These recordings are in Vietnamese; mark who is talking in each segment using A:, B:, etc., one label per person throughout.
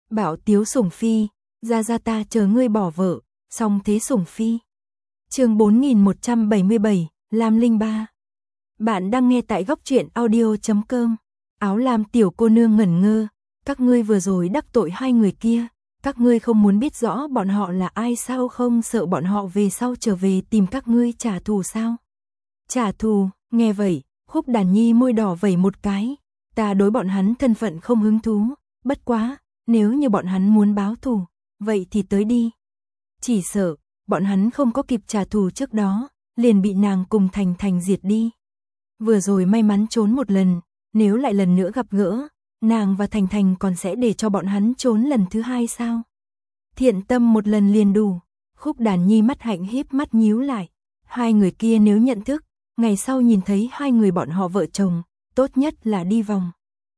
A: Bảo Tiếu Sủng Phi, ra ta chờ ngươi bỏ vợ, song thế Sủng Phi. Chương 4177, Lam Linh Ba. Bạn đang nghe tại góc truyện audio.com. Áo lam tiểu cô nương ngẩn ngơ, các ngươi vừa rồi đắc tội hai người kia, các ngươi không muốn biết rõ bọn họ là ai sao, không sợ bọn họ về sau trở về tìm các ngươi trả thù sao? Trả thù? Nghe vậy, Khúc Đàn Nhi môi đỏ vẩy một cái, ta đối bọn hắn thân phận không hứng thú, bất quá, nếu như bọn hắn muốn báo thù, vậy thì tới đi. Chỉ sợ, bọn hắn không có kịp trả thù trước đó, liền bị nàng cùng Thành Thành diệt đi. Vừa rồi may mắn trốn một lần, nếu lại lần nữa gặp gỡ, nàng và Thành Thành còn sẽ để cho bọn hắn trốn lần thứ hai sao? Thiện tâm một lần liền đủ. Khúc Đàn Nhi mắt hạnh híp mắt nhíu lại. Hai người kia nếu nhận thức, ngày sau nhìn thấy hai người bọn họ vợ chồng, tốt nhất là đi vòng.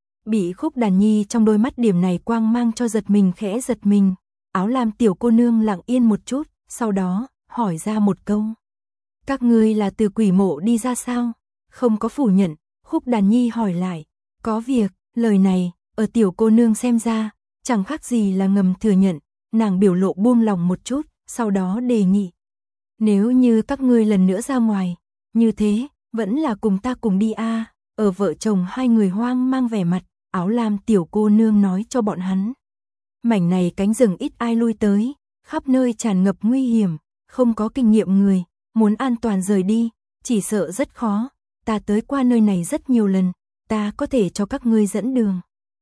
A: Bị Khúc Đàn Nhi trong đôi mắt điểm này quang mang cho giật mình, khẽ giật mình. Áo lam tiểu cô nương lặng yên một chút, sau đó hỏi ra một câu. Các ngươi là từ quỷ mộ đi ra sao? Không có phủ nhận, Khúc Đàn Nhi hỏi lại. Có việc, lời này, ở tiểu cô nương xem ra, chẳng khác gì là ngầm thừa nhận. Nàng biểu lộ buông lòng một chút, sau đó đề nghị. Nếu như các ngươi lần nữa ra ngoài, như thế, vẫn là cùng ta cùng đi a. Ở vợ chồng hai người hoang mang vẻ mặt, áo lam tiểu cô nương nói cho bọn hắn. Mảnh này cánh rừng ít ai lui tới, khắp nơi tràn ngập nguy hiểm, không có kinh nghiệm người, muốn an toàn rời đi, chỉ sợ rất khó. Ta tới qua nơi này rất nhiều lần, ta có thể cho các ngươi dẫn đường.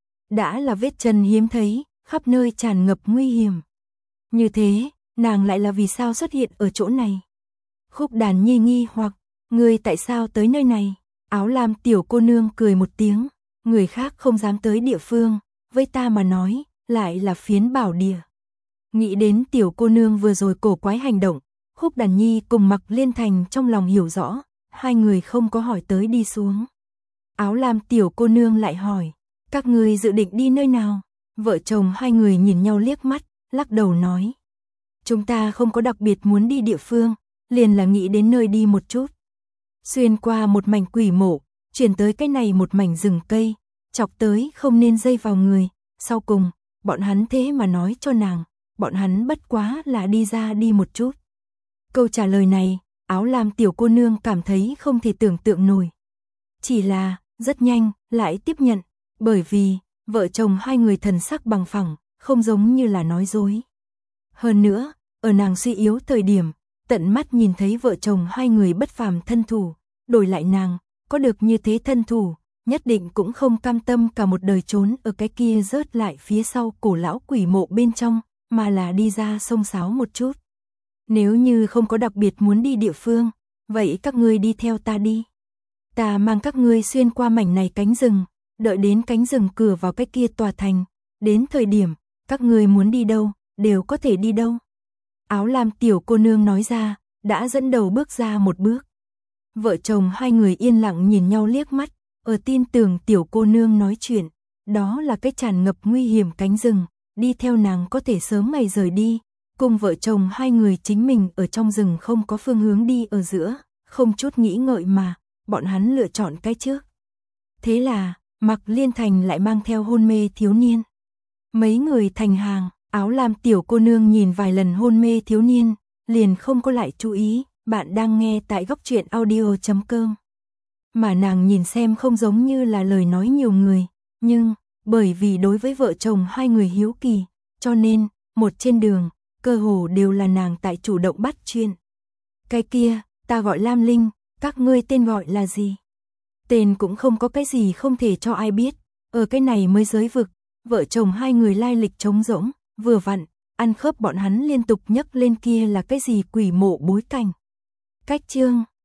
A: Đã là vết chân hiếm thấy, khắp nơi tràn ngập nguy hiểm. Như thế, nàng lại là vì sao xuất hiện ở chỗ này? Khúc Đàn Nhi nghi hoặc, ngươi tại sao tới nơi này? Áo lam tiểu cô nương cười một tiếng, người khác không dám tới địa phương, với ta mà nói, lại là phiến bảo địa. Nghĩ đến tiểu cô nương vừa rồi cổ quái hành động, Khúc Đàn Nhi cùng Mặc Liên Thành trong lòng hiểu rõ, hai người không có hỏi tới đi xuống. Áo lam tiểu cô nương lại hỏi, các ngươi dự định đi nơi nào? Vợ chồng hai người nhìn nhau liếc mắt, lắc đầu nói. Chúng ta không có đặc biệt muốn đi địa phương, liền là nghĩ đến nơi đi một chút. Xuyên qua một mảnh quỷ mộ, chuyển tới cái này một mảnh rừng cây, chọc tới không nên dây vào người. Sau cùng, bọn hắn thế mà nói cho nàng, bọn hắn bất quá là đi ra đi một chút. Câu trả lời này, áo lam tiểu cô nương cảm thấy không thể tưởng tượng nổi. Chỉ là, rất nhanh, lại tiếp nhận, bởi vì, vợ chồng hai người thần sắc bằng phẳng, không giống như là nói dối. Hơn nữa, ở nàng suy yếu thời điểm, tận mắt nhìn thấy vợ chồng hai người bất phàm thân thủ, đổi lại nàng, có được như thế thân thủ, nhất định cũng không cam tâm cả một đời trốn ở cái kia rớt lại phía sau cổ lão quỷ mộ bên trong, mà là đi ra xông xáo một chút. Nếu như không có đặc biệt muốn đi địa phương, vậy các ngươi đi theo ta đi. Ta mang các ngươi xuyên qua mảnh này cánh rừng, đợi đến cánh rừng cửa vào cái kia tòa thành, đến thời điểm, các ngươi muốn đi đâu, đều có thể đi đâu. Áo lam tiểu cô nương nói ra, đã dẫn đầu bước ra một bước. Vợ chồng hai người yên lặng nhìn nhau liếc mắt, ở tin tưởng tiểu cô nương nói chuyện, đó là cái tràn ngập nguy hiểm cánh rừng, đi theo nàng có thể sớm ngày rời đi, cùng vợ chồng hai người chính mình ở trong rừng không có phương hướng đi ở giữa, không chút nghĩ ngợi mà, bọn hắn lựa chọn cái trước. Thế là, Mặc Liên Thành lại mang theo hôn mê thiếu niên. Mấy người thành hàng, áo lam tiểu cô nương nhìn vài lần hôn mê thiếu niên, liền không có lại chú ý, bạn đang nghe tại góc truyện audio.com. Mà nàng nhìn xem không giống như là lời nói nhiều người, nhưng, bởi vì đối với vợ chồng hai người hiếu kỳ, cho nên, một trên đường, cơ hồ đều là nàng tại chủ động bắt chuyện. Cái kia, ta gọi Lam Linh, các ngươi tên gọi là gì? Tên cũng không có cái gì không thể cho ai biết, ở cái này mới giới vực, vợ chồng hai người lai lịch trống rỗng, vừa vặn, ăn khớp bọn hắn liên tục nhắc lên kia là cái gì quỷ mộ bối cảnh. Cách chương